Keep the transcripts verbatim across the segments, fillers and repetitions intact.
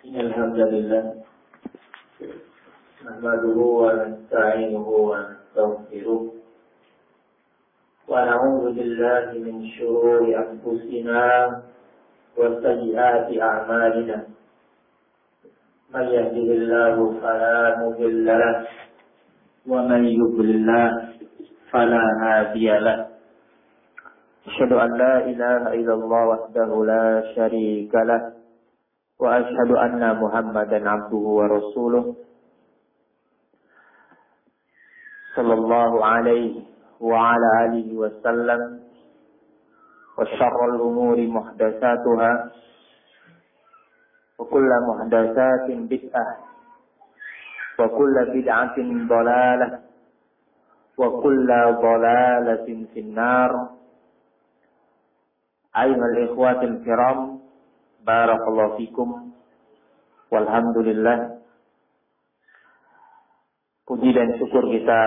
الحمد لله نحمده ونستعينه ونستغفره ونعوذ بالله من شرور أنفسنا وسيئات أعمالنا من يهده الله فلا مضل له ومن يضلل فلا هادي له أشهد أن لا إله إلا الله وحده لا شريك له وأشهد أن محمدا عبده ورسوله صلى الله عليه وعلى آله وسلم وشر الأمور محدثاتها وكل محدثات بدعة وكل بدعة ضلالة وكل ضلالة في النار. أيها الإخوة الكرام, barakallahu fikum, walhamdulillah. Puji dan syukur kita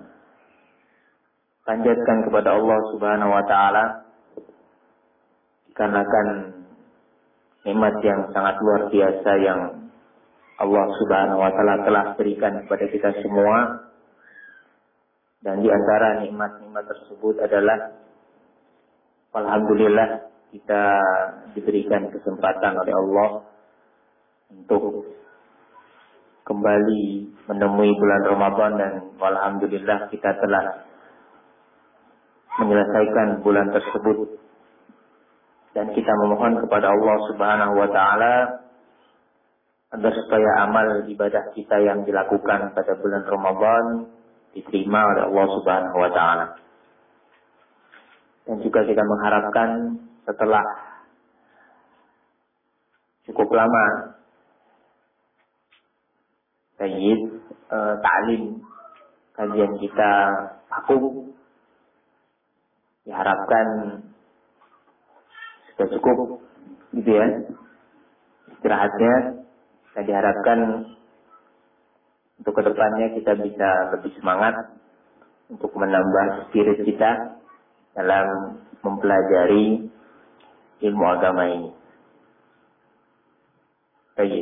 panjatkan kepada Allah Subhanahu wa taala dikarenakan nikmat yang sangat luar biasa yang Allah Subhanahu wa taala telah berikan kepada kita semua. Dan di antara nikmat-nikmat tersebut adalah alhamdulillah kita diberikan kesempatan oleh Allah untuk kembali menemui bulan Ramadan, dan alhamdulillah kita telah menyelesaikan bulan tersebut. Dan kita memohon kepada Allah Subhanahu wa taala agar supaya amal ibadah kita yang dilakukan pada bulan Ramadan diterima oleh Allah Subhanahu wa taala. Dan juga kita mengharapkan setelah cukup lama Sayyid uh, ta'lim kajian kita vakum, diharapkan sudah cukup gitu ya istirahatnya, dan diharapkan untuk kedepannya kita bisa lebih semangat untuk menambah spirit kita dalam mempelajari ilmu agama ini. Baik.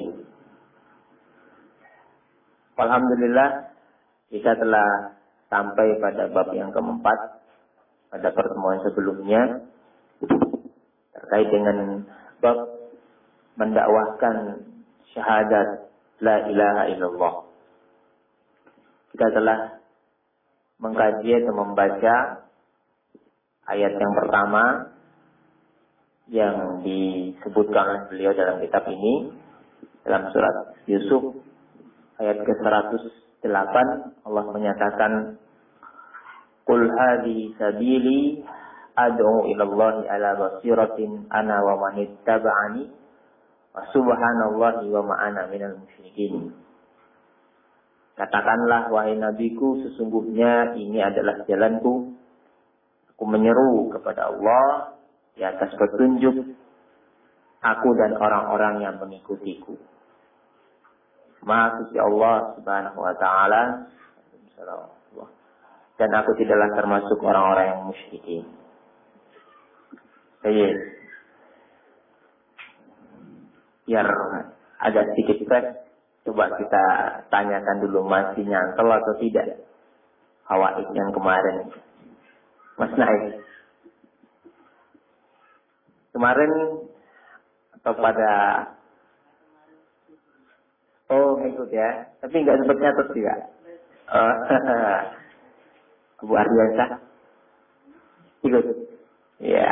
Alhamdulillah kita telah sampai pada bab yang keempat pada pertemuan sebelumnya terkait dengan bab mendakwahkan syahadat la ilaha illallah. Kita telah mengkaji atau membaca ayat yang pertama yang disebutkan oleh beliau dalam kitab ini, dalam surat Yusuf ayat ke seratus delapan. Allah menyatakan, Qul hadhi sabili ad'u ilallahi ala basiratin ana wa manittaba'ani wa subhanallahi wa ma'ana minal musyrikin. Katakanlah wahai nabiku, sesungguhnya ini adalah jalanku. Aku menyeru kepada Allah di atas petunjuk, aku dan orang-orang yang mengikutiku. Maha suci Allah Subhanahu wa taala, dan aku tidaklah termasuk orang-orang yang musyrikin. Baik. Biar ada sedikit fresh, coba kita tanyakan dulu masih nyantol atau tidak hawaid yang kemarin. Mas Naik, kemarin atau pada oh ikut ya, tapi nggak sempat nyatet juga. Oh, Abu Ardiansah ikut. Ya,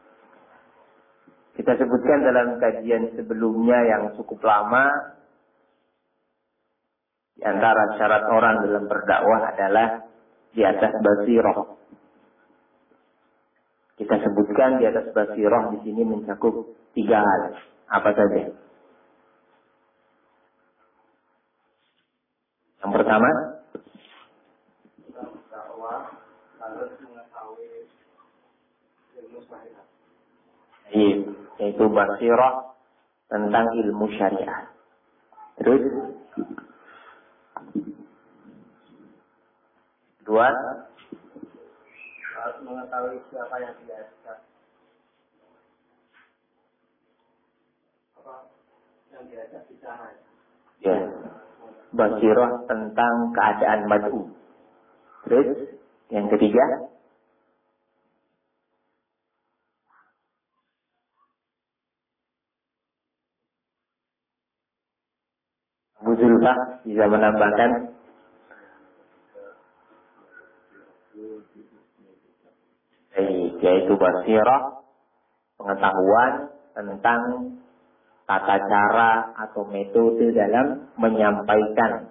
kita sebutkan dalam kajian sebelumnya yang cukup lama, di antara syarat orang dalam berdakwah adalah di atas basirah. Kita sebutkan di atas basirah di sini mencakup tiga hal. Apa saja? Yang pertama, yaitu basirah tentang ilmu syariah. Terus, kedua, harus mengetahui siapa yang biasa. Ya. Basirah tentang keadaan mad'u. Terus yang ketiga, Abu Zulfah bisa menambahkan yaitu basirah, pengetahuan tentang tata cara atau metode dalam menyampaikan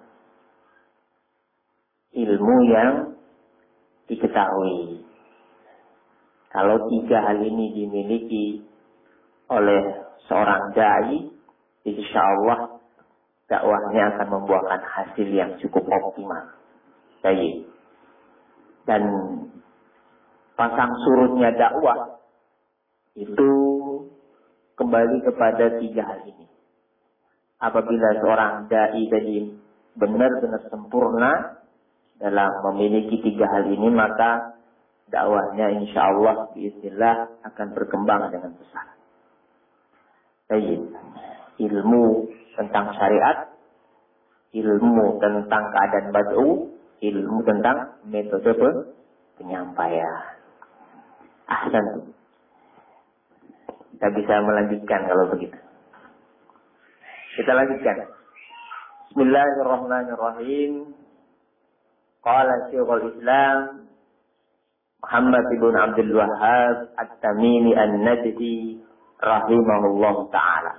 ilmu yang diketahui. Kalau tiga hal ini dimiliki oleh seorang dai, insya Allah dakwahnya akan membuahkan hasil yang cukup optimal. Baik. Dan pasang surutnya dakwah itu kembali kepada tiga hal ini. Apabila seorang dai tadi benar-benar sempurna dalam memiliki tiga hal ini, maka dakwahnya insya Allah biiznillah akan berkembang dengan besar. Baik. Ilmu tentang syariat, ilmu tentang keadaan bad'u, ilmu tentang metode penyampaian. Ahsan. Kita bisa melanjutkan kalau begitu. Kita lanjutkan. Bismillahirrahmanirrahim. Qala Syekhul Islam Muhammad ibn Abdul Wahhab At-Tamimi An-Najdi rahimahullah ta'ala.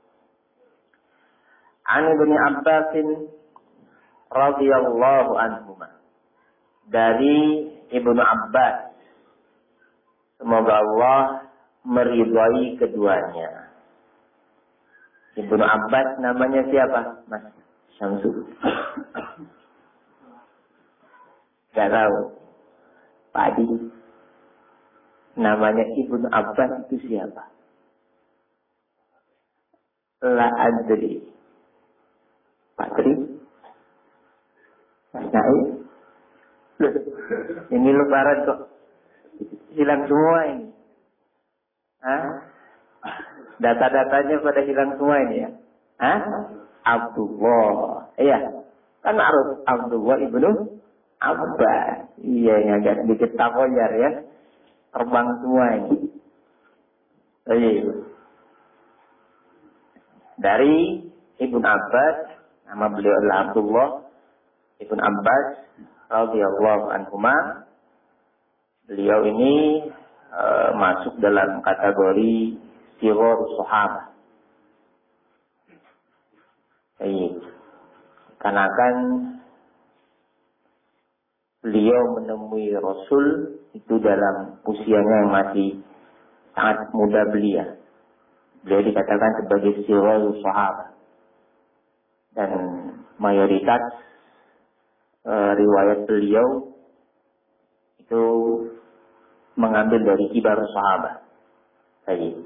An Ibnu Abbas radhiyallahu anhuma. Dari Ibnu Abbas, semoga Allah meridhai keduanya. Ibnu Abbas namanya siapa? Mas Syamsul. Gak tahu. Pak Adi. Namanya Ibnu Abbas itu siapa? La adri. Pak Tri. Mas Naib. Ini lebaran kok hilang semua ini. Hah? Data-datanya pada hilang semua ini ya. Hah? Abdullah. Iya. Kan harus Abdullah ibnu Abbas. Iya, ini agak sedikit takoyar ya. Terbang semua ini. Iya. Dari Ibnu Abbas, nama beliau adalah Abdullah Ibnu Abbas radhiyallahu anhuma. Beliau ini e, masuk dalam kategori sighar sahabat. Baik. Karena kan beliau menemui Rasul itu dalam usianya yang masih sangat muda belia. Beliau dikatakan sebagai sighar sahabat. Dan mayoritas e, riwayat beliau itu mengambil dari kibar sahabat. Baik.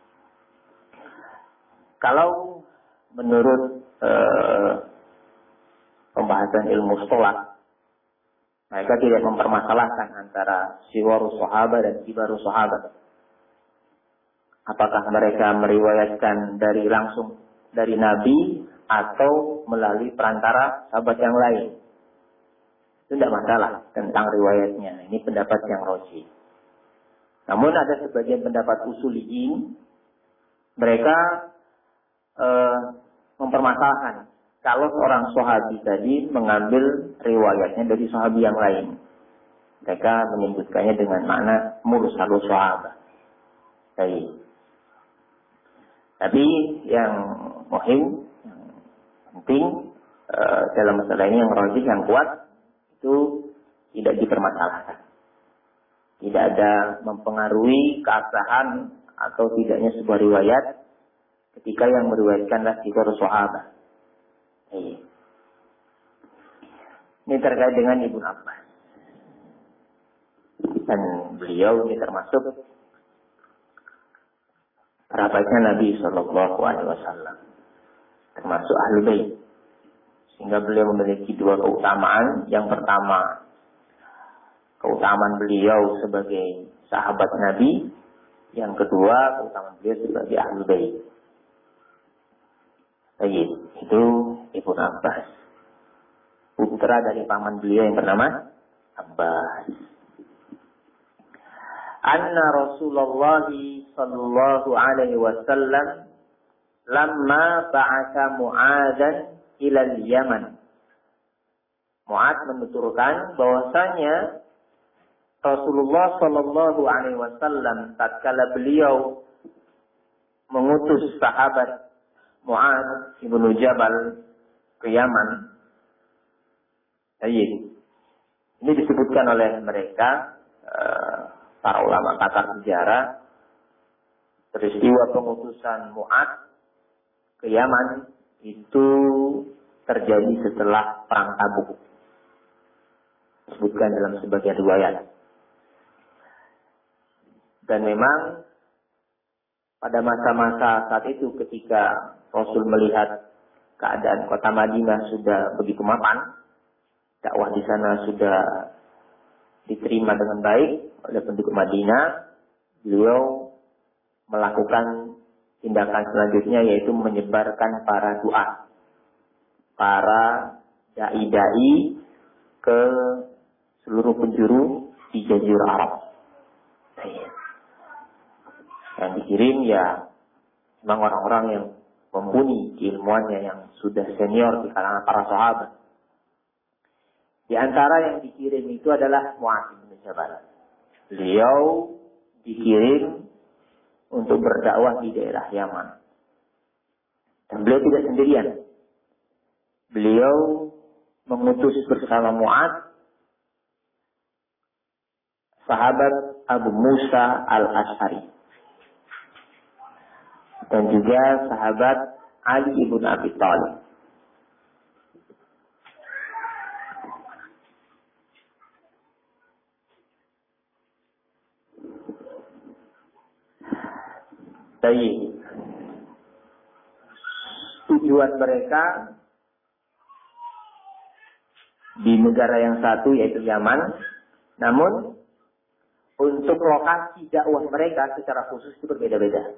Kalau menurut e, pembahasan ilmu sholat, mereka tidak mempermasalahkan antara sighar sahabat dan kibar sahabat. Apakah mereka meriwayatkan dari langsung dari Nabi atau melalui perantara sahabat yang lain? Itu tidak masalah tentang riwayatnya. Ini pendapat yang rajih. Namun ada sebagian pendapat usuliyin, mereka eh, mempermasalahkan kalau seorang sahabi tadi mengambil riwayatnya dari sahabi yang lain. Mereka menyebutkannya dengan makna mursalus sahabat. Baik. Tapi yang muhim, yang penting uh, dalam masalah ini yang rajih, yang kuat itu tidak dipermasalahkan. Tidak ada mempengaruhi keabsahan atau tidaknya sebuah riwayat ketika yang meriwayatkanlah sighar sahabat. Iya. Ini terkait dengan Ibnu Abbas. Dan beliau ini termasuk kerabatnya Nabi Shallallahu Alaihi Wasallam, termasuk Ahlul Bait, sehingga beliau memiliki dua keutamaan. Yang pertama, keutamaan beliau sebagai sahabat Nabi. Yang kedua, keutamaan beliau sebagai Ahlul Bait. Baik, itu Ibnu Abbas, putra dari paman beliau yang bernama Abbas. Anna Rasulullah sallallahu alaihi wasallam lamma ba'atha Mu'adzan ila al-Yaman. Mu'adz menuturkan bahwasanya Rasulullah sallallahu alaihi wasallam tatkala beliau mengutus sahabat Mu'adz ibnu Jabal ke Yaman. Baik. Ini disebutkan oleh mereka uh, para ulama pakar sejarah, peristiwa pengutusan Mu'adz ke Yaman itu terjadi setelah perang Tabuk. Disebutkan dalam sebagian riwayat. Dan memang pada masa-masa saat itu ketika Rasul melihat keadaan kota Madinah sudah begitu mapan, dakwah di sana sudah diterima dengan baik oleh penduduk Madinah, beliau melakukan tindakan selanjutnya yaitu menyebarkan para du'a, para dai-dai ke seluruh penjuru di Jazirah Arab. Yang dikirim ya memang orang-orang yang mumpuni keilmuannya, yang sudah senior di kalangan para sahabat. Di antara yang dikirim itu adalah Mu'adz bin Jabal. Beliau dikirim untuk berdakwah di daerah Yaman. Dan beliau tidak sendirian. Beliau mengutus bersama Mu'adz sahabat Abu Musa al-Asy'ari dan juga sahabat Ali ibn Abi Thalib. Baik. Tujuan mereka di negara yang satu yaitu Yaman, namun untuk lokasi dakwah mereka secara khusus itu berbeda-beda.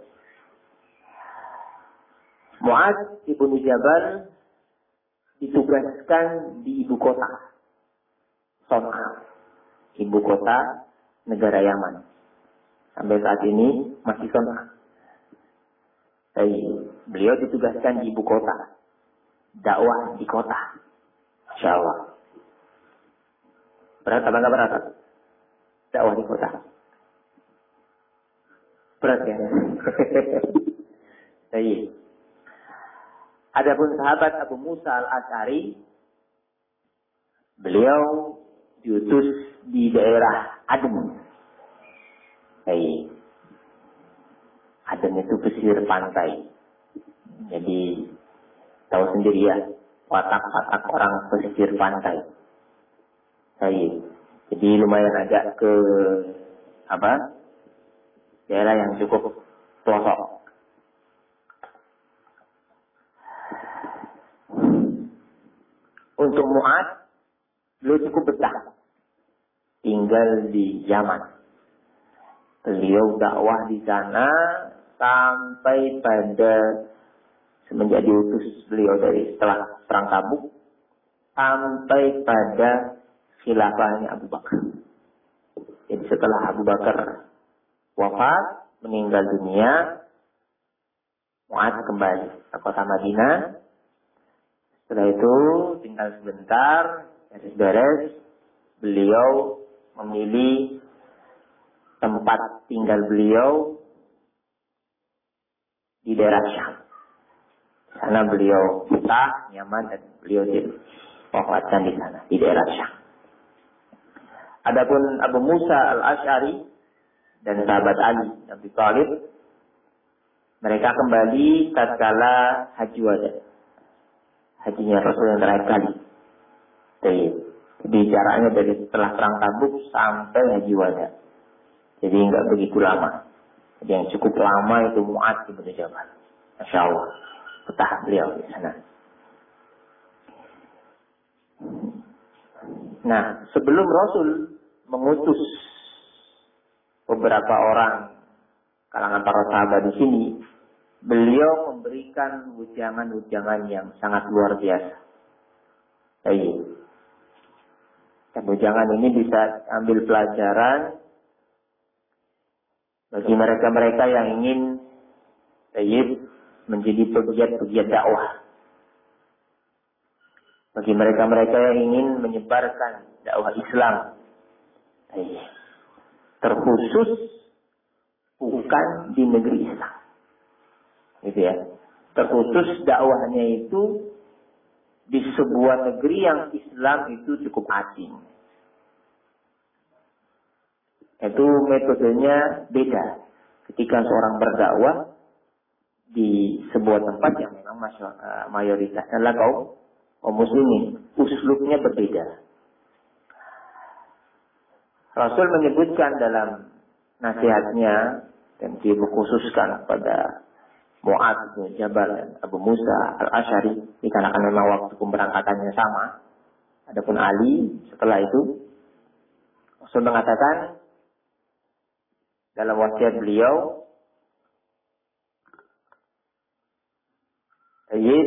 Mu'adz ibnu Jabal ditugaskan di ibu kota Son'a, ibu kota negara Yaman. Sampai saat ini masih Son'a. Jadi, beliau ditugaskan di ibu kota, dakwah di kota. Masya Allah. Berat apa enggak berat? Dakwah di kota. Berat ya? Jadi, adapun sahabat Abu Musa al-Asy'ari, beliau diutus di daerah Adem. Jadi, Adem itu pesisir pantai. Jadi, tahu sendiri ya, watak-watak orang pesisir pantai. Jadi, jadi lumayan agak ke apa? Daerah yang cukup pelosok. Untuk Mu'adz, beliau cukup betah tinggal di Yaman. Beliau dakwah di sana sampai pada semenjak diutus beliau dari setelah perang Tabuk sampai pada khilafahnya Abu Bakar. Jadi setelah Abu Bakar wafat, meninggal dunia, Mu'adz kembali ke kota Madinah. Setelah itu tinggal sebentar, beres-beres, beliau memilih tempat tinggal beliau di daerah Syam. Di sana beliau betah, nyaman, dan beliau diwafatkan di sana, di daerah Syam. Adapun Abu Musa al-Asy'ari dan sahabat Ali bin Abi Thalib, mereka kembali tatkala haji wada. Hajinya Rasul yang terakhir kali. Jadi jaraknya dari setelah perang Tabuk sampai haji wada. Jadi enggak begitu lama. Jadi yang cukup lama itu Mu'adz bin Jabal. Masya Allah. Betah beliau di sana. Nah, sebelum Rasul mengutus beberapa orang kalangan para sahabat di sini beliau memberikan ujangan-ujangan yang sangat luar biasa. Baik. Dan ujangan ini bisa ambil pelajaran bagi mereka-mereka yang ingin baik, menjadi pegiat-pegiat dakwah. Bagi mereka-mereka yang ingin menyebarkan dakwah Islam. Baik. Terkhusus bukan di negeri Islam. Gitu ya. Terkhusus dakwahnya itu di sebuah negeri yang Islam itu cukup asing. Itu metodenya beda. Ketika seorang berdakwah di sebuah tempat yang memang mayoritasnya adalah kaum kaum muslimin, uslubnya berbeda. Rasul menyebutkan dalam nasihatnya dan dikhususkan pada Mu'adz bin Jabal dan Abu Musa Al-Asy'ari dikarenakan memang waktu pemberangkatannya sama. Adapun Ali setelah itu Rasul mengatakan dalam wasiat beliau, Sayyid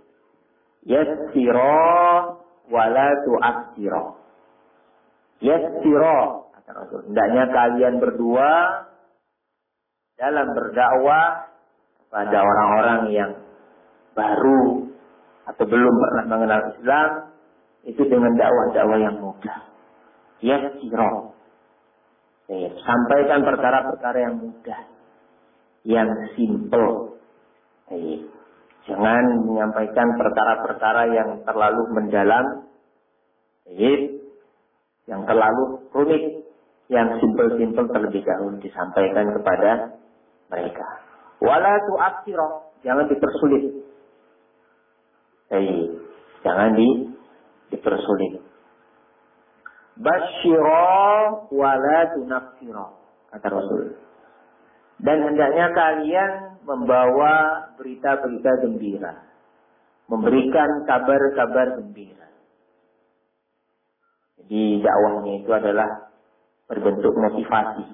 yassira wala tu'assira. Yassira kata Rasul, hendaknya kalian berdua dalam berdakwah pada orang-orang yang baru atau belum pernah mengenal Islam itu dengan dakwah-dakwah yang mudah. Yassira. Sampaikan perkara-perkara yang mudah, yang simple. Jangan menyampaikan perkara-perkara yang terlalu mendalam, yang terlalu rumit. Yang simple-simple terlebih dahulu disampaikan kepada mereka. Wala tu'assira, jangan dipersulit. Jangan di, dipersulit. Basyira wala tunaffira, kata Rasul. Dan hendaknya kalian membawa berita-berita gembira, memberikan kabar-kabar gembira. Jadi dakwahnya itu adalah berbentuk motivasi.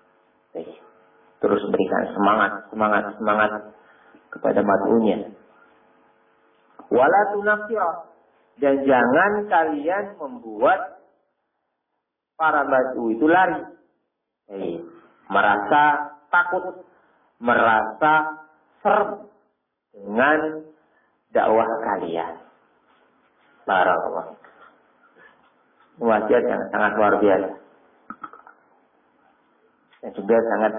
Terus berikan semangat, semangat, semangat kepada mad'unya. Wala tunaffira, dan jangan kalian membuat para mad'u itu lari. Hey, merasa takut, merasa serem dengan dakwah kalian. Barakallahu. Wasiat yang sangat luar biasa. Dan juga sangat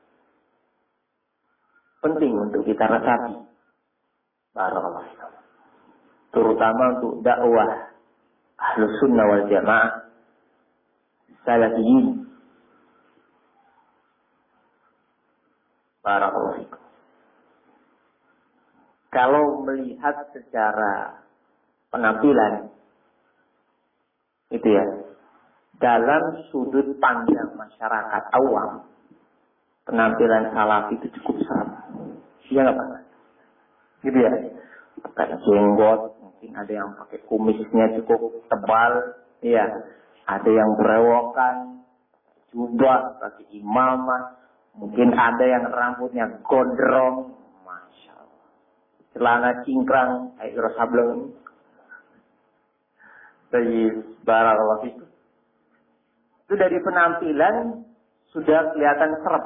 penting untuk kita resapi. Barakallahu. Terutama untuk dakwah Ahlus Sunnah wal Jamaah Salafiyin. Barakallahu. Kalau melihat secara penampilan itu ya, dalam sudut pandang masyarakat awam, penampilan salaf itu cukup sama. Iya nggak Pak? Gitu ya. Pakai jenggot, mungkin ada yang pakai kumisnya cukup tebal, iya. Ada yang berewokan, jubah, pakai imamah, mungkin ada yang rambutnya gondrong, masya Allah. Celana cingkrang, kayak rosableng. Dari barakallahu itu. Itu dari penampilan sudah kelihatan serem.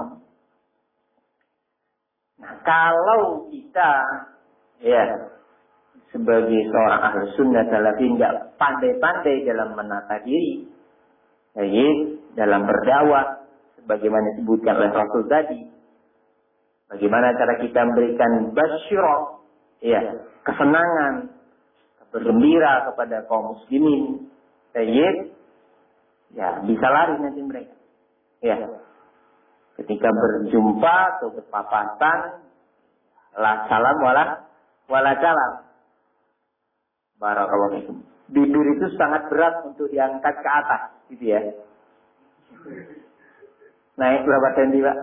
Nah, kalau kita ya sebagai seorang ahli sunnah salafi tidak pandai-pandai dalam menata diri, baik dalam berdakwah, sebagaimana disebutkan oleh Rasul tadi, bagaimana cara kita memberikan basyirah, ya kesenangan, bergembira kepada kaum muslimin, baik, ya bisa lari nanti mereka, ya ketika berjumpa atau berpapasan, la salam wala wala salam. Barakallahu fikum. Bibir itu sangat berat untuk diangkat ke atas, gitu ya. Naik berapa senti, Pak?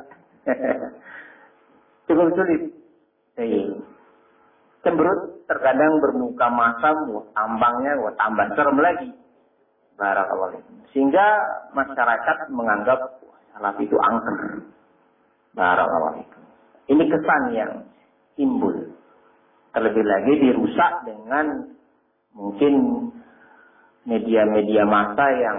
Cukup sulit. Jadi, cemberut terkadang bermuka masam, wah, tambangnya, wah, tambah serem lagi. Barakallahu fikum. Sehingga masyarakat menganggap salaf itu angker. Barakallahu fikum. Ini kesan yang timbul. Terlebih lagi dirusak dengan mungkin media-media massa yang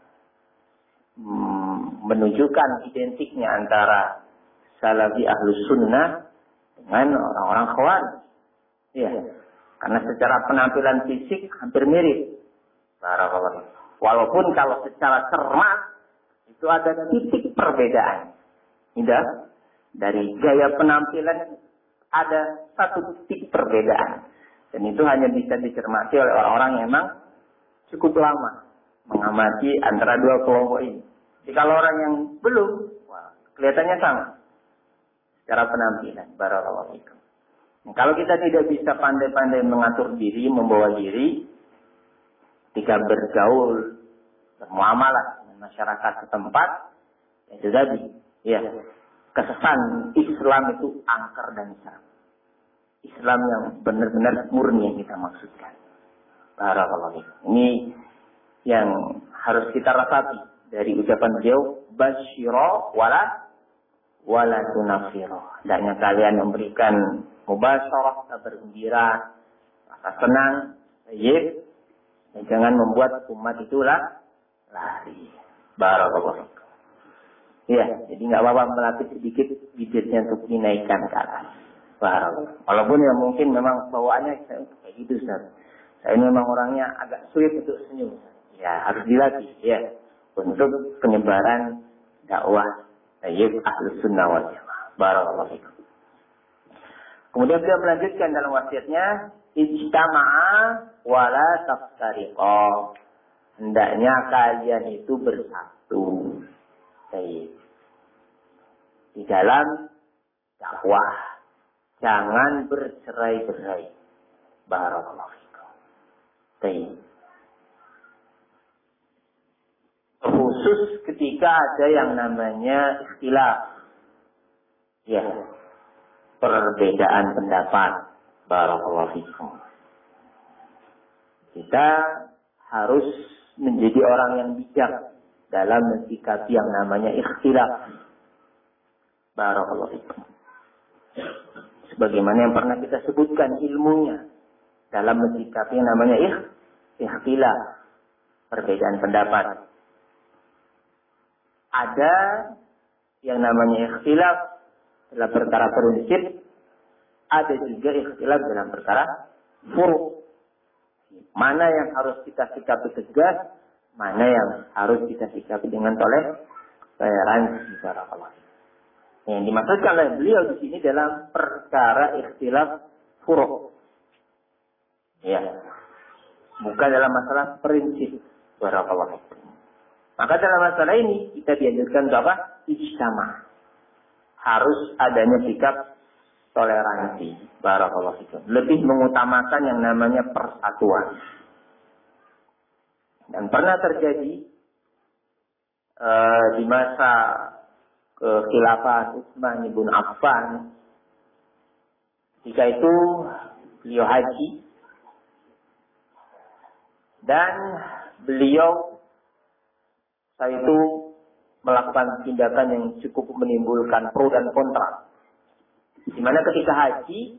hmm, menunjukkan identiknya antara salafi ahlus sunnah dengan orang-orang khawarij. Ya, karena secara penampilan fisik hampir mirip. Barakallahu. Walaupun kalau secara cermat itu ada titik perbedaan. Tidak? Dari gaya penampilan ada satu titik perbedaan. Dan itu hanya bisa dicermati oleh orang-orang yang memang cukup lama mengamati antara dua kelompok ini. Jadi kalau orang yang belum, wah, kelihatannya sama secara penampilan. Barakallahu fikum. Nah, kalau kita tidak bisa pandai-pandai mengatur diri, membawa diri, ketika bergaul, bermuamalah dengan masyarakat setempat, itu tadi, ya, kesan Islam itu angker dan seram. Islam yang benar-benar murni yang kita maksudkan. Barakallahu fikum. Ini yang harus kita resapi dari ucapan beliau, basyira wala wala tunafira. Hendaknya kalian memberikan mubasyarah, kabar gembira, rasa senang, baik, dan jangan membuat umat itulah lari. Barakallahu fikum. Ya, jadi nggak apa-apa melatih sedikit bibirnya untuk dinaikkan ke atas. Barakallahu. Walaupun ya mungkin memang bawaannya kayak gitu, Ustaz. Saya ini memang orangnya agak sulit untuk senyum. Ya, harus dilatih, ya, untuk penyebaran dakwah tayyib ahlus sunnah wal jamaah. Barakallahu fikum. Kemudian beliau melanjutkan dalam wasiatnya, ijtama'a wala taftariqa. Hendaknya kalian itu bersatu. Tayyib. Di dalam dakwah. Jangan bercerai-berai. Barakallahu fikum. Tayyib. Khusus ketika ada yang namanya ikhtilaf. Ya. Perbedaan pendapat. Barakallahu fikum. Kita harus menjadi orang yang bijak dalam mensikapi yang namanya ikhtilaf. Barakallahu fikum. Sebagaimana yang pernah kita sebutkan ilmunya dalam mensikapi yang namanya ikh, ikhtilaf. Perbedaan pendapat. Ada yang namanya ikhtilaf dalam perkara prinsip, ada juga ikhtilaf dalam perkara furu'. Mana yang harus kita sikapi tegas, mana yang harus kita sikapi dengan toleransi. Barakallahu. Yang dimaksudkan oleh beliau di sini dalam perkara ikhtilaf furu'. Ya. Bukan dalam masalah prinsip. Barakallahu. Maka dalam masalah ini kita dianjurkan untuk apa? Ijtama'. Harus adanya sikap toleransi. Barakallahu fikum. Lebih mengutamakan yang namanya persatuan. Dan pernah terjadi uh, di masa kekhilafan Utsman bin Affan. Ketika itu beliau haji. Dan beliau saat itu melakukan tindakan yang cukup menimbulkan pro dan kontra. Di mana ketika haji,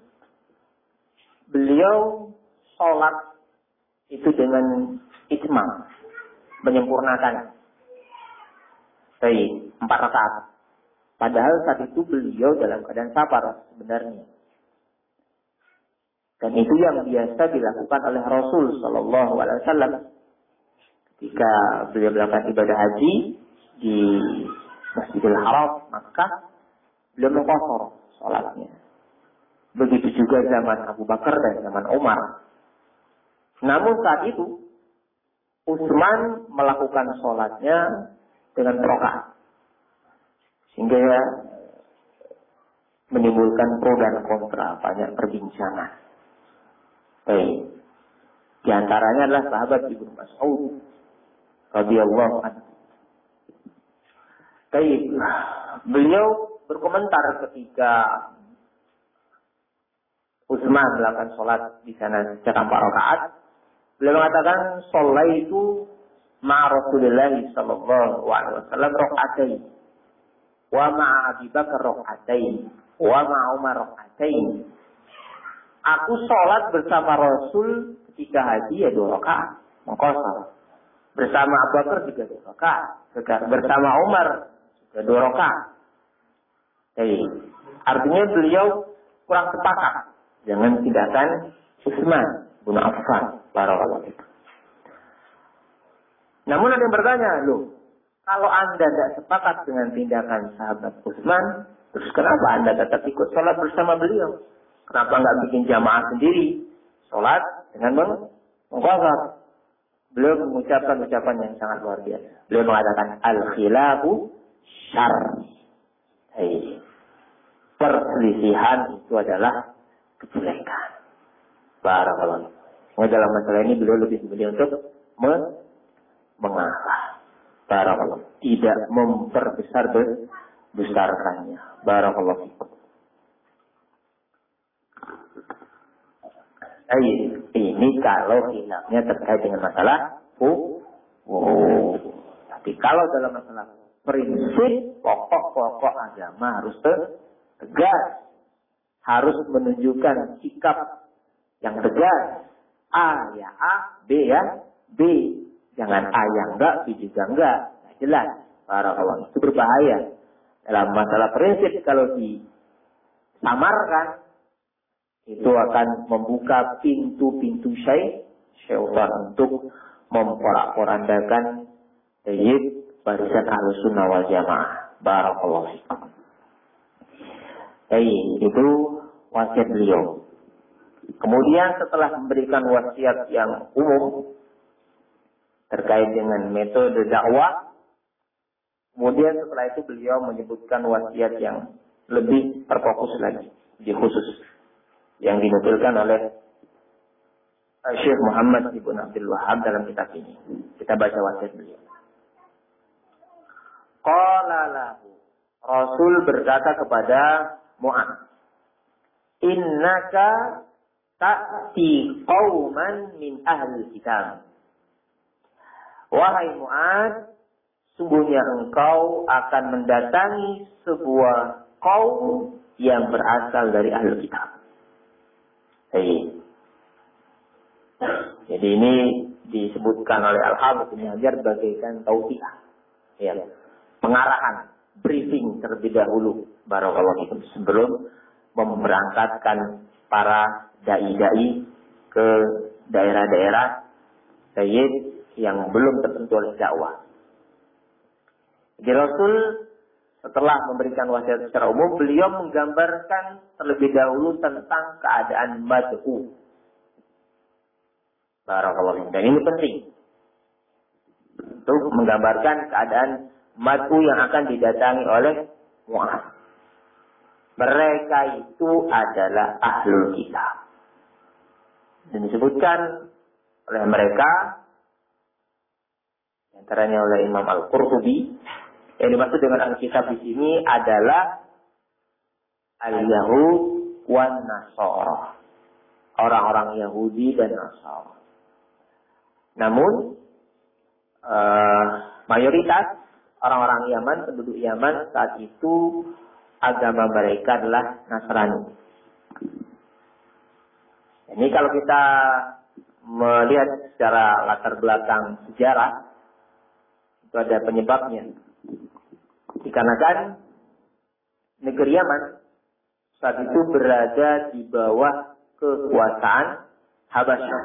beliau sholat itu dengan itmam, menyempurnakan. Baik, empat rakaat. Padahal saat itu beliau dalam keadaan safar sebenarnya. Dan itu yang biasa dilakukan oleh Rasul Sallallahu Alaihi Wasallam ketika beliau melakukan ibadah haji di Masjidil Haram, maka beliau mengqashar sholatnya. Begitu juga zaman Abu Bakar dan zaman Umar. Namun saat itu Utsman melakukan sholatnya dengan rakaat, sehingga ya, menimbulkan pro dan kontra, banyak perbincangan. Baik. Di antaranya adalah sahabat Ibnu Mas'ud radhiyallahu anhu. Baik. Beliau berkomentar ketika Utsman melakukan sholat di sana secara empat rakaat. Beliau mengatakan, "Sholaitu ma'a Rasulillah sallallahu alaihi wasallam raka'atain, wa ma'a Abi Bakar raka'atain, wa ma'a Umar raka'atain, Aku sholat bersama Rasul ketika haji ya dua rakaat, mengqashar. Bersama Abu Bakar juga dua rakaat, bersama Umar juga dua rakaat. Jadi, artinya beliau kurang sepakat dengan tindakan Utsman bin Affan radhiyallahu anhu. Namun ada yang bertanya, loh, kalau Anda tidak sepakat dengan tindakan sahabat Utsman, terus kenapa Anda tetap ikut sholat bersama beliau? Kenapa nggak bikin jamaah sendiri? Sholat dengan mengqashar. Beliau mengucapkan ucapan yang sangat luar biasa. Beliau mengatakan, al-khilafu syarr. Hey. Perselisihan itu adalah kejelekan. Barakallahu. Nah, dalam masalah ini beliau lebih memilih untuk me- mengarah. Barakallahu. Tidak memperbesar besarkannya. Barakallahu. Ay, ini kalau hilangnya terkait dengan masalah oh, oh. Tapi kalau dalam masalah prinsip pokok-pokok agama harus tegas, harus menunjukkan sikap yang tegas. A ya A, B ya B. Jangan A yang enggak, B juga enggak. Nah, jelas. Barakallahu. Itu berbahaya. Dalam masalah prinsip kalau disamarkan, itu akan membuka pintu-pintu syaitan untuk memporak-porandakan tayyib barisan Ahlussunnah wal Jamaah. Barakallahu fikum. Jadi itu wasiat beliau. Kemudian setelah memberikan wasiat yang umum terkait dengan metode dakwah, kemudian setelah itu beliau menyebutkan wasiat yang lebih terfokus lagi, di khusus yang dinukilkan oleh Syekh Muhammad ibn Abdul Wahhab dalam kitab ini. Kita baca wasiat beliau. Qala lahu, Rasul berkata kepada Mu'adz, innaka ta'ti qauman min ahli kitab. Wahai Mu'adz, sungguhnya engkau akan mendatangi sebuah kaum yang berasal dari ahli kitab. Hey. Jadi ini disebutkan oleh Al-Hafidz Ibnu Hajar bagaikan tausiah, ya, pengarahan, briefing terlebih dahulu, barakallahu fikum, sebelum memberangkatkan para dai-dai ke daerah-daerah sayyid yang belum tersentuh oleh dakwah. Jadi Rasul setelah memberikan wasiat secara umum, beliau menggambarkan terlebih dahulu tentang keadaan mad'u. Barakallahu. Dan ini penting untuk menggambarkan keadaan mad'u yang akan didatangi oleh Mu'adz. Mereka itu adalah ahlul kitab. Dan disebutkan oleh mereka, antaranya oleh Imam Al-Qurtubi, yang dimaksud dengan Alkitab di sini adalah al-Yahud wan Nasara, orang-orang Yahudi dan Nasara. Namun uh, mayoritas orang-orang Yaman, penduduk Yaman saat itu agama mereka adalah Nasrani. Ini kalau kita melihat secara latar belakang sejarah, itu ada penyebabnya. Dikarenakan negeri Yaman saat itu berada di bawah kekuasaan Habasyah.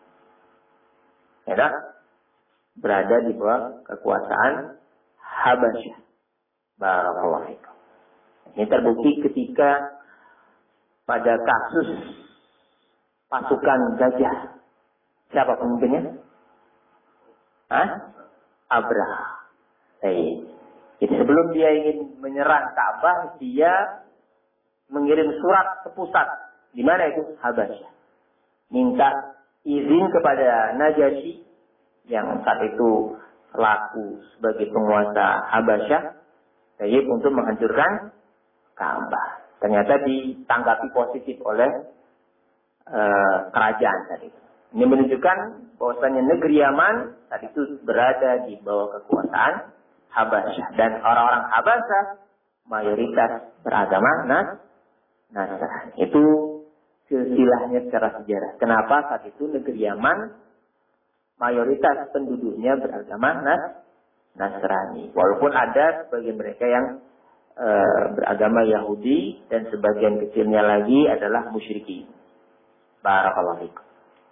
Ya, berada di bawah kekuasaan Habasyah. Barakallahu fikum. Ini terbukti ketika pada kasus pasukan gajah. Siapa pemimpinnya? Hah? Abraha. Baik. Jadi sebelum dia ingin menyerang Ka'bah, dia mengirim surat ke pusat. Di mana itu? Habasyah. Minta izin kepada Najasyi yang saat itu selaku sebagai penguasa Habasyah, baik, untuk menghancurkan Ka'bah. Ternyata ditanggapi positif oleh uh, kerajaan tadi. Ini menunjukkan bahwasanya negeri Yaman saat itu berada di bawah kekuasaan Habasyah, dan orang-orang Habasyah mayoritas beragama Nas Nasrani. Itu silsilahnya secara sejarah. Kenapa saat itu negeri Yaman mayoritas penduduknya beragama Nas Nasrani. Walaupun ada sebagian mereka yang e, beragama Yahudi dan sebagian kecilnya lagi adalah musyrikin. Barakallahu fikum.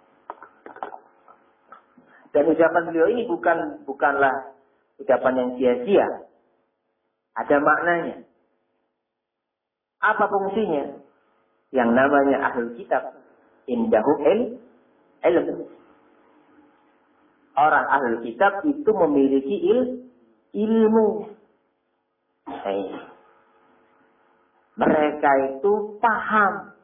Dan ucapan beliau ini bukan bukanlah ucapan yang sia-sia. Ada maknanya. Apa fungsinya? Yang namanya ahlul kitab indahu ilm. Orang ahlul kitab itu memiliki il, ilmu. Hey. Mereka itu paham.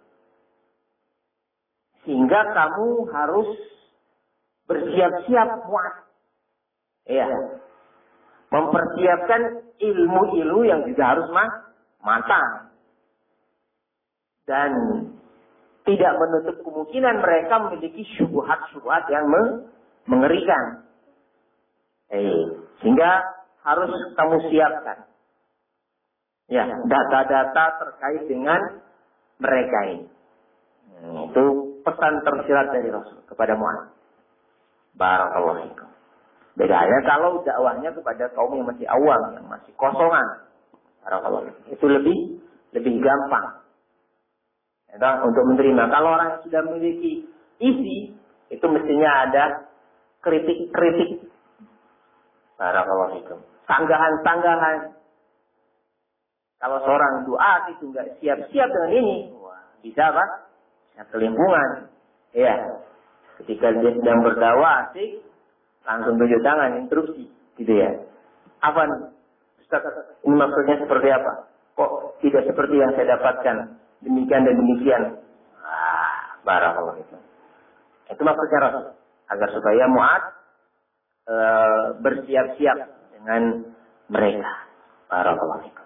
Sehingga kamu harus bersiap-siap muat. Ya. Mempersiapkan ilmu-ilmu yang juga harus matang. Dan tidak menutup kemungkinan mereka memiliki syubhat-syubhat yang mengerikan. Eh, sehingga harus kamu siapkan. Ya, data-data terkait dengan mereka ini. Hmm, itu pesan tersirat dari Rasul kepada Mu'adz. Barakallahu fikum. Bedanya kalau dakwahnya kepada kaum yang masih awam, yang masih kosongan. Barakallahu fikum. Itu lebih lebih gampang. Ya, untuk menerima. Kalau orang yang sudah memiliki isi, itu mestinya ada kritik-kritik. Barakallahu fikum. Sanggahan-sanggahan. Kalau seorang doa itu nggak siap-siap dengan ini, wah, bisa apa? Bisa kelimpungan. Ya. Ketika dia sedang berdakwah asik, langsung tunjuk tangan, interupsi, gitu ya. Apa nih? Ustaz, ini maksudnya seperti apa? Kok tidak seperti yang saya dapatkan? Demikian dan demikian. Ah, barakallahu fikum. Itu maksudnya Rasul. Agar supaya Mu'adz e, bersiap-siap dengan mereka. Barakallahu fikum.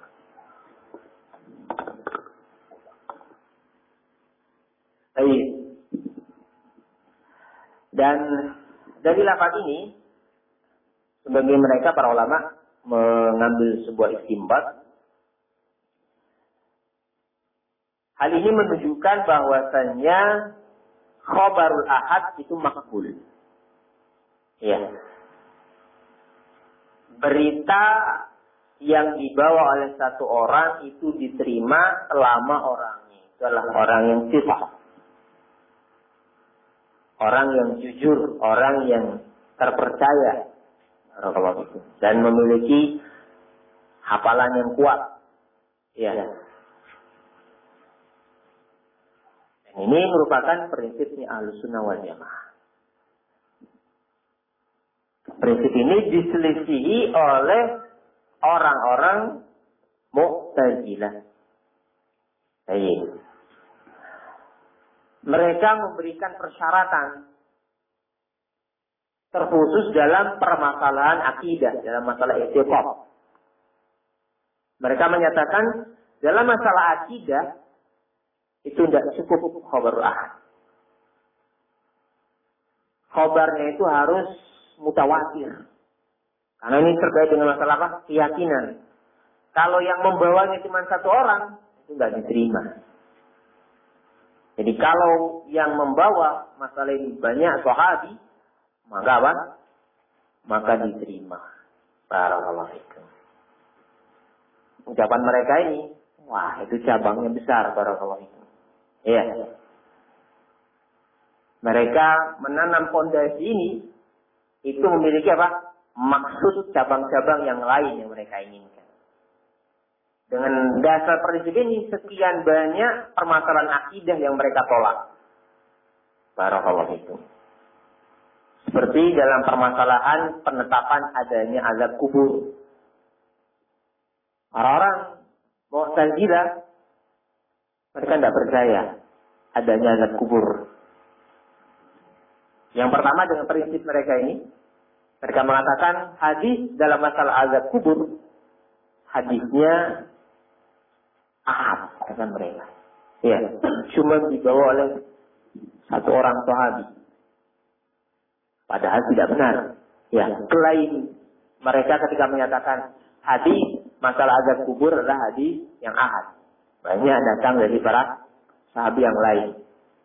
Baik. Dan dari lafaz ini, sebagian mereka para ulama mengambil sebuah istimbat. Hal ini menunjukkan bahwasannya khabarul ahad itu makbul. Ya. Berita yang dibawa oleh satu orang itu diterima selama orangnya itu adalah orang yang sifat. Orang yang jujur, orang yang terpercaya. Dan memiliki hafalan yang kuat. Ya. Dan ini merupakan prinsipnya Ahlussunnah wal Jamaah. Prinsip ini diselisihi oleh orang-orang Mu'tazilah. Baik. Mereka memberikan persyaratan terkhusus dalam permasalahan akidah, dalam masalah i'tiqad. Mereka menyatakan dalam masalah akidah itu tidak cukup khabar ahad. Khabarnya itu harus mutawatir. Karena ini terkait dengan masalah apa? Keyakinan. Kalau yang membawanya cuma satu orang, itu tidak diterima. Jadi kalau yang membawa masalah ini banyak sahabi, maka apa? Maka diterima. Barakallahu fikum. Ucapan mereka ini, wah itu cabangnya besar. Barakallahu fikum. Iya. Mereka menanam fondasi ini, itu memiliki apa? Maksud cabang-cabang yang lain yang mereka inginkan. Dengan dasar prinsip ini, sekian banyak permasalahan akidah yang mereka tolak. Barakallahu fikum. Seperti dalam permasalahan penetapan adanya azab kubur. Orang-orang Mu'tazilah, mereka tidak percaya adanya azab kubur. Yang pertama dengan prinsip mereka ini, mereka mengatakan hadis dalam masalah azab kubur, hadisnya ahad, kata mereka. Ya, cuma dibawa oleh satu orang sahabi. Padahal tidak benar. Ya, klaim mereka ketika menyatakan hadis masalah azab kubur adalah hadis yang ahad. Banyak datang dari para sahabi yang lain.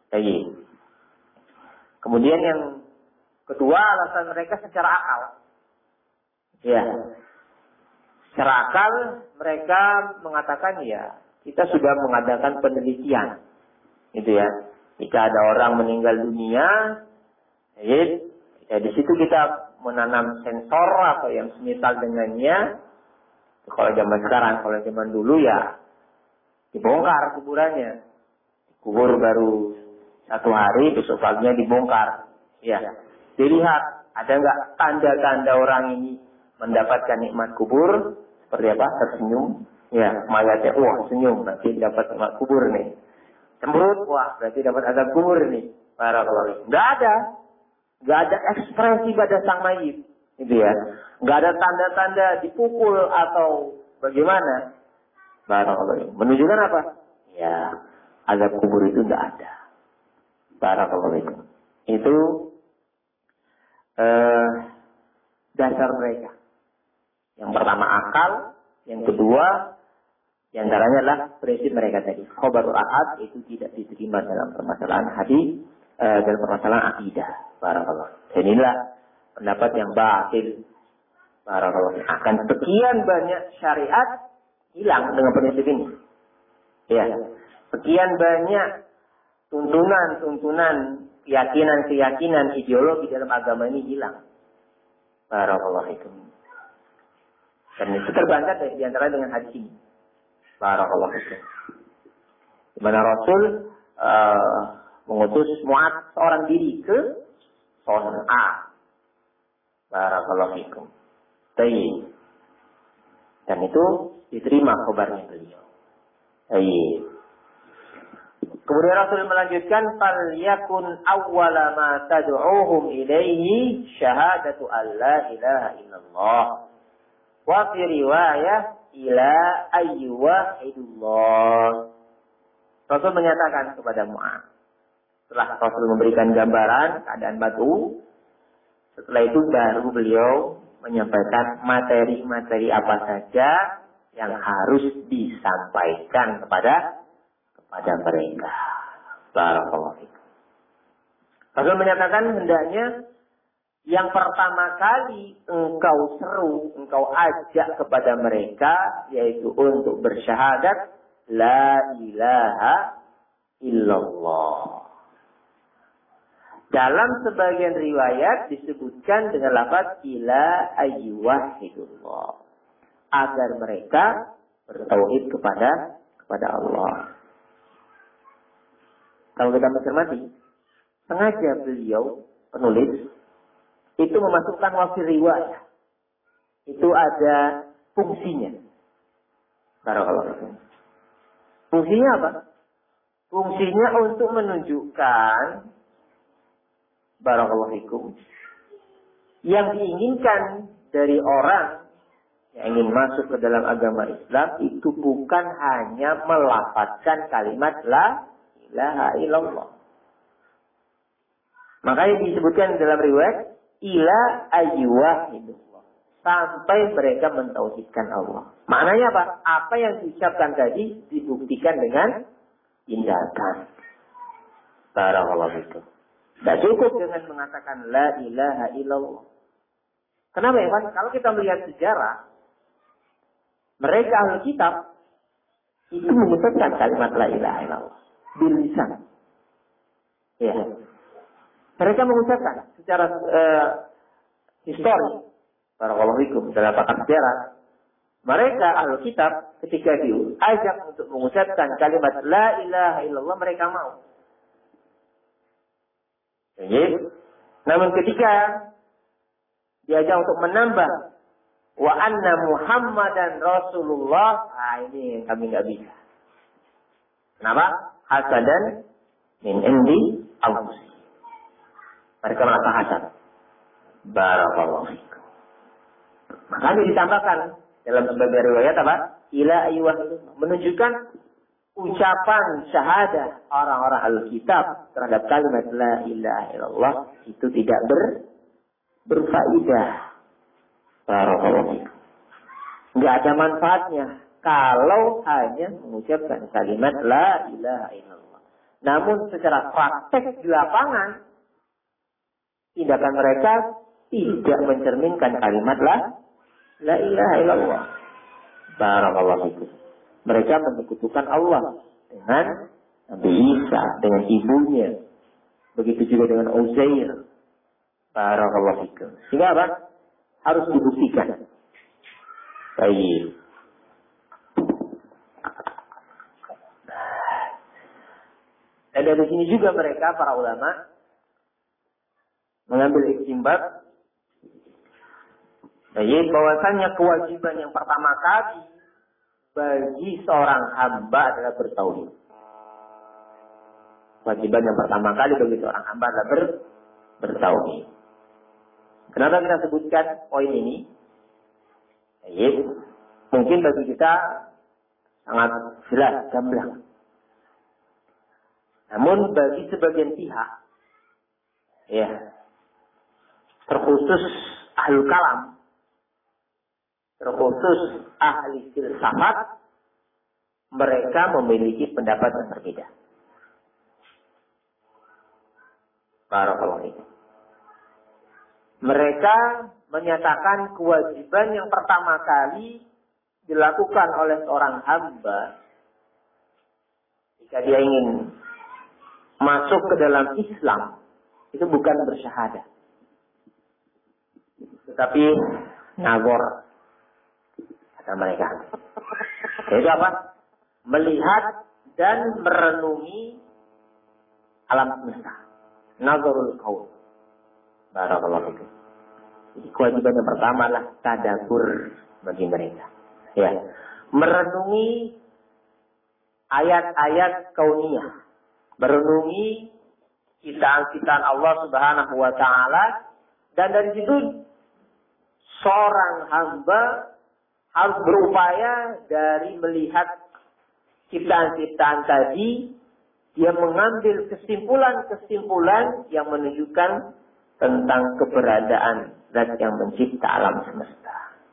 Jadi, kemudian yang kedua alasan mereka secara akal. Ya. Secara akal mereka mengatakan ya kita sudah mengadakan penelitian, gitu ya. Jika ada orang meninggal dunia, ya, ya di situ kita menanam sensor atau yang semisal dengannya. Kalau zaman sekarang, kalau zaman dulu ya dibongkar kuburannya, kubur baru satu hari, besok paginya dibongkar. Ya, dilihat ada nggak tanda-tanda orang ini mendapatkan nikmat kubur seperti apa? Tersenyum. Ya, mayatnya, wah senyum, berarti dapat nikmat kubur nih. Cemberut, wah berarti dapat azab kubur nih. Barakallahu. Nggak ada, nggak ada ekspresi pada sang mayit, gitu ya. Nggak ada tanda-tanda dipukul atau bagaimana. Barakallahu. Menunjukkan apa? Ya, azab kubur itu nggak ada. Barakallahu. Itu eh, dasar mereka. Yang pertama akal, yang kedua di antaranya adalah prinsip mereka tadi. Khobarul ahad itu tidak diterima dalam permasalahan hadis eh, dalam permasalahan akidah. Barakallahu. Dan inilah pendapat yang batil. Barakallahu. Akan sekian banyak syariat hilang dengan prinsip ini. Ya. Sekian banyak tuntunan-tuntunan, keyakinan-keyakinan ideologi dalam agama ini hilang. Barakallahu itu. Dan itu terbantah di antara dengan hadis ini. Barakallahu fikum. Di mana Rasul uh, mengutus Mu'ad seorang diri ke Son'a. Barakallahu fikum. Tayyib. Dan itu diterima kabarnya beliau. Tayyib. Kemudian Rasul melanjutkan, "Fal yakun awwala ma tad'uuhum ilaihi syahadatu alla ilaha illallah." Wa fi riwayah ila ayyuhidullah. Rasul menyatakan kepada Mu'ad. Setelah Rasul memberikan gambaran keadaan batu, setelah itu baru beliau menyampaikan materi-materi apa saja yang harus disampaikan kepada kepada mereka. Barakallahu fikum. Rasul menyatakan hendaknya yang pertama kali engkau seru, engkau ajak kepada mereka, yaitu untuk bersyahadat, la ilaha illallah. Dalam sebagian riwayat disebutkan dengan lafaz ila ayyuhidullah. Agar mereka bertauhid kepada kepada Allah. Kalau kita mencermati, sengaja beliau penulis itu memasukkan wafir riwayah. Itu ada fungsinya. Barakallahu. Fungsinya apa? Fungsinya untuk menunjukkan barakallahu fikum yang diinginkan dari orang yang ingin masuk ke dalam agama Islam itu bukan hanya melafazkan kalimat la ilaha illallah. Makanya disebutkan dalam riwayat ila ayyuhidullah, sampai mereka mentauhidkan Allah. Maknanya apa? Apa yang diucapkan tadi dibuktikan dengan tindakan. Barakallahu fikum. Tidak cukup dengan mengatakan la ilaha illallah. Kenapa ya, Pak? Kalau kita melihat sejarah, mereka ahli kitab itu mengucapkan kalimat la ilaha illallah bil lisan. Ya. Mereka mengucapkan secara uh, histori, barakallahu fikum, dalam pakar sejarah, mereka ahli kitab ketika diajak untuk mengucapkan kalimat la ilaha illallah, mereka mau. Jadi, namun ketika diajak untuk menambah wa anna Muhammadan Rasulullah, ah ini yang kami nggak bisa. Kenapa? Hasadan min indi anfusihim. Mereka merasa hasad. Barakallahu fikum. Makanya ditambahkan dalam sebagian riwayat apa? Ila ayyuhidullah, menunjukkan ucapan syahadah orang-orang Alkitab terhadap kalimat la ilaha illallah itu tidak ber berfaedah. Barakallahu fikum. Enggak ada manfaatnya kalau hanya mengucapkan kalimat la ilaha illallah. Namun secara praktek di lapangan, tindakan mereka tidak mencerminkan kalimat la, la ilaha illallah. Barakallahu fikum. Mereka menyekutukan Allah dengan Nabi Isa, dengan ibunya. Begitu juga dengan Uzair. Barakallahu fikum. Sehingga apa? Harus dibuktikan. Baik. Dan dari sini juga mereka, para ulama, mengambil istimbat. Baik, bahwasannya kewajiban yang pertama kali bagi seorang hamba adalah bertauhid. Kewajiban yang pertama kali bagi seorang hamba adalah ber, bertauhid. Kenapa kita sebutkan poin ini? Baik, mungkin bagi kita sangat jelas, gamblang. Namun bagi sebagian pihak, ya, terkhusus ahlul kalam, terkhusus ahli filsafat, mereka memiliki pendapat yang berbeda. Barakallahu fikum. Mereka menyatakan kewajiban yang pertama kali dilakukan oleh seorang hamba jika dia ingin masuk ke dalam Islam, itu bukan bersyahadah, tetapi nazar, kata mereka. Itu apa? Melihat dan merenungi alam semesta. Nazarul qaul. Barakallahu fikum. Jadi kewajiban yang pertama adalah tadabbur bagi mereka. Ya, merenungi ayat-ayat kauniyah. Merenungi ciptaan-ciptaan Allah Subhanahu wa taala, dan dari situ seorang hamba harus berupaya dari melihat ciptaan-ciptaan tadi, dia mengambil kesimpulan-kesimpulan yang menunjukkan tentang keberadaan Zat yang mencipta alam semesta.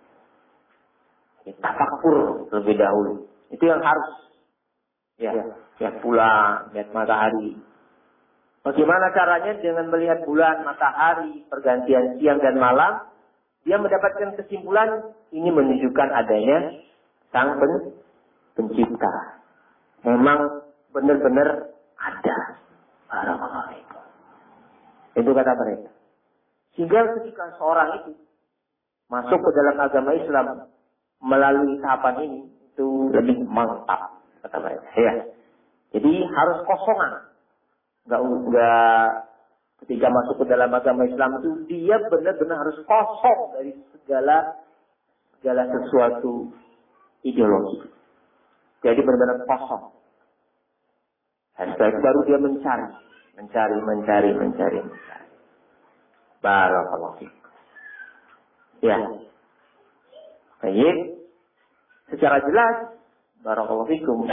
Tafakkur terlebih dahulu. Itu yang harus. Ya, lihat bulan, lihat matahari. Bagaimana caranya dengan melihat bulan, matahari, pergantian siang dan malam, dia mendapatkan kesimpulan ini menunjukkan adanya Sang pen, Pencipta. Memang benar-benar ada. Barakallahu fikum. Itu kata mereka. Sehingga ketika seorang itu masuk ke dalam agama Islam melalui tahapan ini, itu lebih mantap. Kata mereka, ya. Jadi harus kosongan. Enggak, enggak ketika masuk ke dalam agama Islam itu dia benar-benar harus kosong dari segala segala sesuatu ideologi. Jadi benar-benar kosong. Dan setelah itu baru dia mencari, mencari, mencari, mencari, mencari. Barakallahu fikum. Ya. Baik. Secara jelas, barakallahu fikum.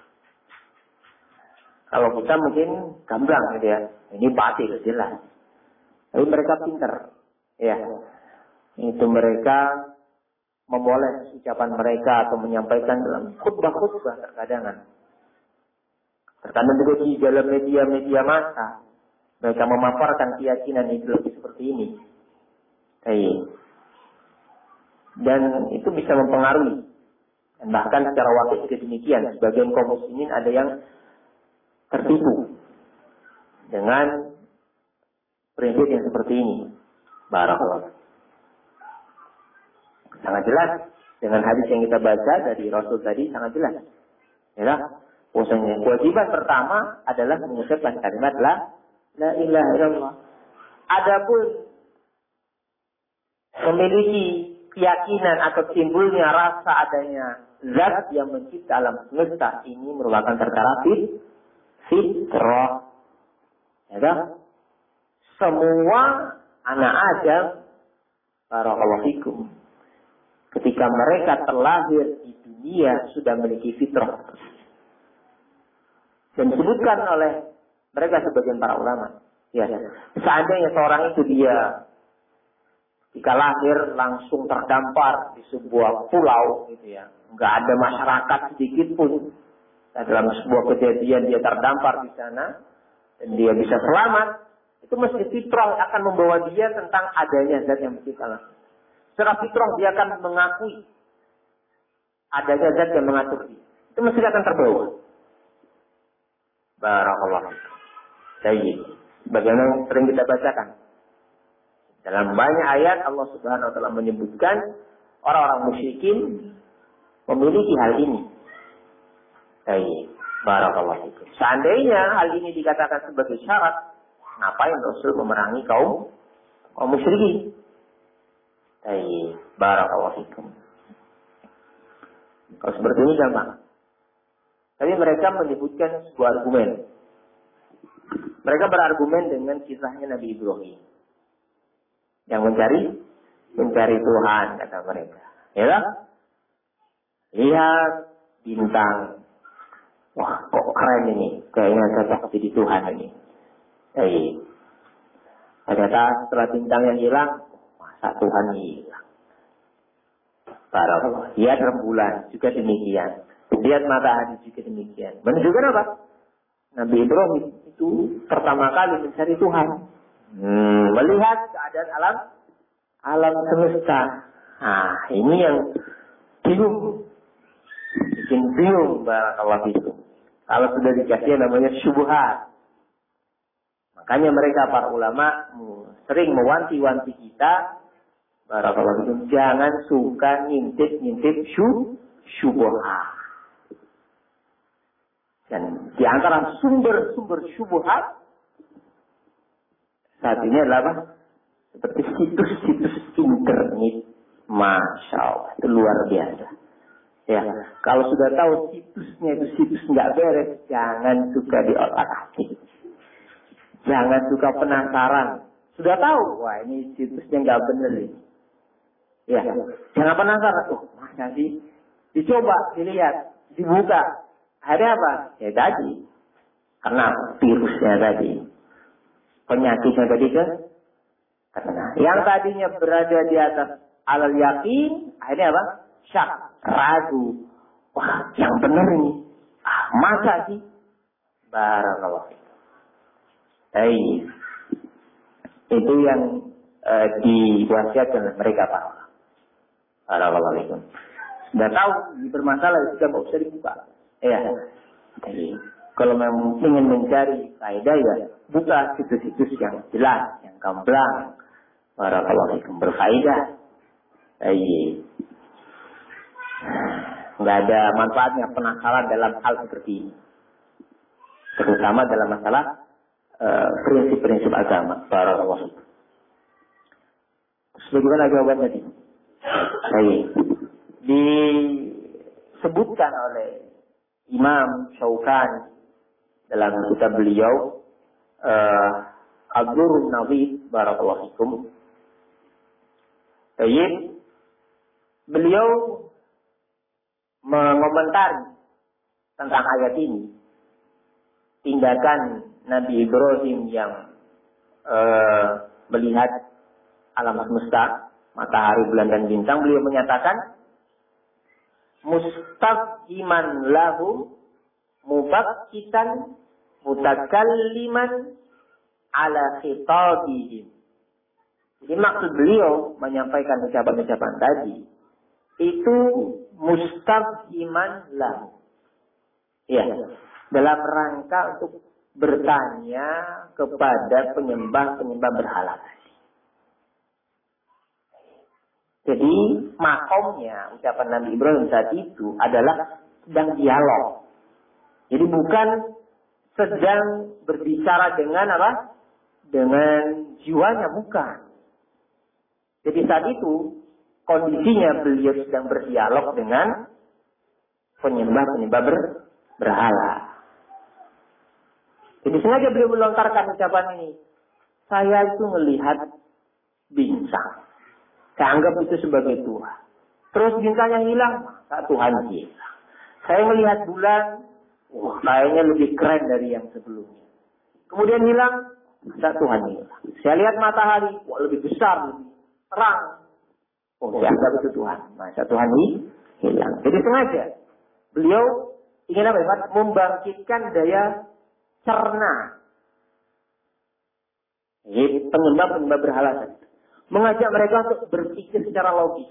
Kalau kita mungkin gamblang gitu ya. Ini batil jelas. Tapi mereka pintar. Ya. Itu mereka memoles ucapan mereka atau menyampaikan dalam khutbah-khutbah terkadang. Terkadang juga di dalam media-media massa. Mereka memaparkan keyakinan ideologi seperti ini. Baik. Dan itu bisa mempengaruhi. Dan bahkan secara wakil juga demikian. Sebagian kaum muslimin ada yang tertipu dengan prinsip yang seperti ini. Barakallahu. Sangat jelas dengan hadis yang kita baca dari Rasul tadi, sangat jelas. Ya, bahwasanya kewajiban pertama adalah mengucapkan kalimat la la ilaha illallah. Adapun memiliki keyakinan atau timbulnya rasa adanya zat yang mencipta alam semesta ini merupakan perkara fit, fitrah. Ya, semua anak Adam, barakallahu fikum, ketika mereka terlahir di dunia sudah memiliki fitrah. Dan disebutkan oleh mereka sebagian para ulama. Ya, seandainya seorang itu dia jika lahir langsung terdampar di sebuah pulau, gitu ya, nggak ada masyarakat sedikit pun, Dan dalam sebuah kejadian dia terdampar di sana dan dia bisa selamat, itu mesti fitrah akan membawa dia tentang adanya zat yang menciptakan. Secara fitrah dia akan mengakui adanya zat yang mengatur dia. Itu mesti akan terbawa. Barakallahu. Baik. Bagaimana sering kita bacakan. Dalam banyak ayat Allah Subhanahu wa taala menyebutkan orang-orang musyrikin memiliki hal ini. Baik. Barakallahu. Seandainya hal ini dikatakan sebagai syarat, ngapain Rasul memerangi kaum kaum musyrikin? Baik. Barakallahu. Kalau seperti ini gampang. Tapi mereka menyebutkan sebuah argumen. Mereka berargumen dengan kisahnya Nabi Ibrahim yang mencari mencari Tuhan, kata mereka. Ya, lihat bintang. Wah, kok keren ini. Kayaknya cocok jadi Tuhan ini. Baik. Ternyata setelah bintang yang hilang, masa Tuhan hilang. Barakallah. Lihat rembulan juga demikian. Lihat matahari juga demikian. Menunjukkan apa? Nabi Ibrahim itu pertama kali mencari Tuhan. Hmm, melihat keadaan alam alam semesta. Nah, ini yang bingung. Bikin bingung barakallah itu. Kalau sudah dikasih namanya syubhat. Makanya mereka para ulama sering mewanti-wanti kita barakallah itu jangan suka ngintip-ngintip syub syubhat. Dan di antara sumber-sumber syubhat saat ini adalah apa? Seperti situs-situs internet. Masya Allah, itu luar biasa. Ya, kalau sudah tahu situsnya itu situs nggak beres, jangan suka diotak-atik. Jangan suka penasaran. Sudah tahu, wah ini situsnya nggak bener ini. Ya, jangan penasaran. Oh, masa sih? Dicoba, dilihat, dibuka. Ada apa? Ya tadi. Karena virusnya tadi. Penyakitnya tadi kan? Karena yang tadinya berada di atas alal yakin, akhirnya apa? Syak, ragu. Wah, yang benar ini. Ah, masa sih? Barakallah. Baik. Itu yang uh, diwasiatkan oleh mereka Pak. Barakallahu. Sudah tahu bermasalah sudah nggak usah dibuka. Ya, jadi kalau memang ingin mencari faedah ya buka situs-situs yang jelas, yang gamblang, barakallahu fikum, berfaedah. Iya, nggak ada manfaatnya penasaran dalam hal seperti ini, terutama dalam masalah uh, prinsip-prinsip agama. Barakallahu fikum. Sebagaimana jawaban tadi, baik, disebutkan oleh Imam Syaukan dalam kitab beliau uh, Abdurrahman Nabi barakallahu fikum. Baik, beliau mengomentari tentang ayat ini tindakan Nabi Ibrahim yang uh, melihat alam semesta, matahari, bulan dan bintang. Beliau menyatakan mustaqiman lahum mubakkitan mutakalliman ala khitabihim. Jadi maksud beliau menyampaikan ucapan-ucapan tadi itu mustaqiman lahum. Ya, dalam rangka untuk bertanya kepada penyembah-penyembah berhala tadi. Jadi makomnya ucapan Nabi Ibrahim saat itu adalah sedang dialog. Jadi bukan sedang berbicara dengan apa? Dengan jiwanya, bukan. Jadi saat itu kondisinya beliau sedang berdialog dengan penyembah-penyembah ber, berhala. Jadi sengaja beliau melontarkan ucapan ini. Saya itu melihat bintang. Saya anggap itu sebagai Tuhan. Terus bintangnya hilang, maka Tuhan hilang. Saya melihat bulan, wah kayaknya lebih keren dari yang sebelumnya. Kemudian hilang, maka Tuhan hilang. Saya lihat matahari, wah lebih besar, lebih terang. Oh, saya anggap itu Tuhan. Maka Tuhan hilang. Jadi sengaja beliau Ingin apa ya? Membangkitkan daya cerna. Jadi penyembah-penyembah berhala tadi. Mengajak mereka untuk berpikir secara logis.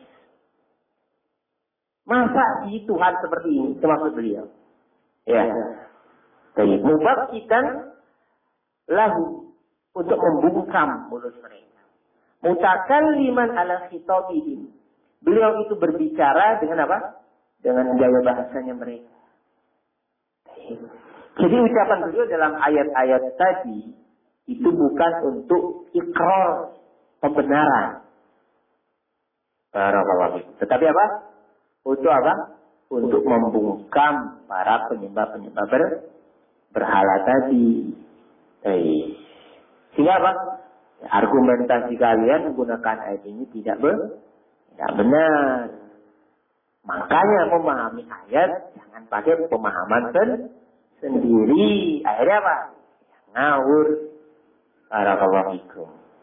Masa di Tuhan seperti ini? Termasuk beliau. Ya. Jadi mubangkitkan lahu untuk membungkam mulut mereka. Mutakalliman ala khitabihim. Beliau itu berbicara dengan apa? Dengan gaya bahasanya mereka. Jadi ucapan beliau dalam ayat-ayat tadi itu bukan untuk ikrar pembenaran. Tetapi apa? Untuk apa? Untuk membungkam para penyembah-penyembah ber, berhala tadi. Eh, sehingga apa? Argumentasi kalian menggunakan ayat ini tidak ber, tidak benar. Makanya memahami ayat jangan pakai pemahaman sen, sendiri. Akhirnya apa? Ngawur. Barakallahu fikum.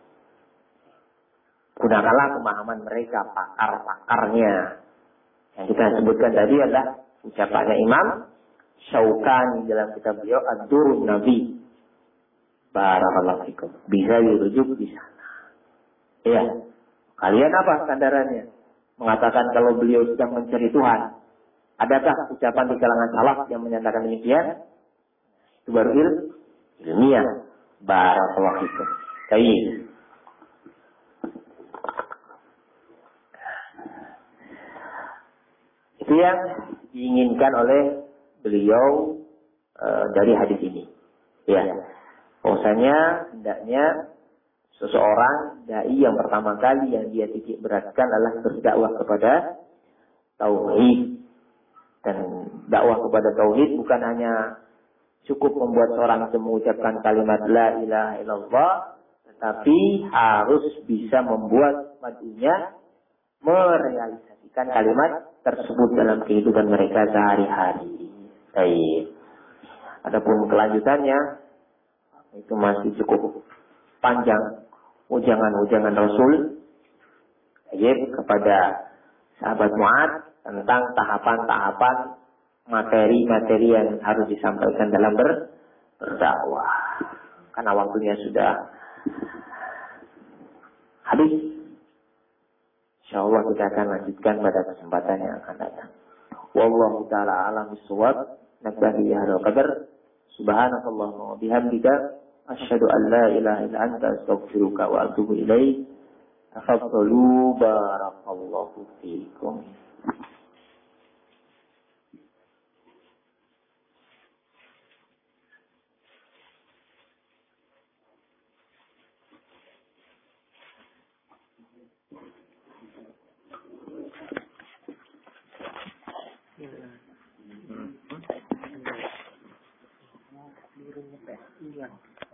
Gunakanlah pemahaman mereka, pakar-pakarnya. Yang kita sebutkan tadi adalah ucapannya Imam Syaukani dalam kitab beliau Ad-Durrun Nabi. Barakallahu fikum. Bisa dirujuk di sana. Iya. Kalian apa sandarannya? Mengatakan kalau beliau sedang mencari Tuhan. Adakah ucapan di kalangan salaf yang menyatakan demikian? Itu baru il, ilmiah. Barakallahu fikum. Baik. Itu yang diinginkan oleh beliau e, dari hadis ini. Ya. Bahwasanya hendaknya seseorang dai yang pertama kali yang dia titik beratkan adalah berdakwah kepada tauhid. Dan dakwah kepada tauhid bukan hanya cukup membuat seorang itu mengucapkan kalimat la ilaha illallah, tetapi harus bisa membuat madunya merealisasikan kalimat tersebut dalam kehidupan mereka sehari-hari. Baik. Adapun kelanjutannya itu masih cukup panjang, ujangan-ujangan Rasul baik kepada sahabat Mu'ad tentang tahapan-tahapan materi-materi yang harus disampaikan dalam ber, berdakwah. Karena waktunya sudah habis. Insyaallah kita akan lanjutkan pada kesempatan yang akan datang. Wallahu ta'ala a'lam bis-shawab. Naktafi bihadzal qadar. Subhanakallahumma wa bihamdika asyhadu an la ilaha illa anta astaghfiruka wa atubu ilaik. Tafadhalu barakallahu fiikum. Iya.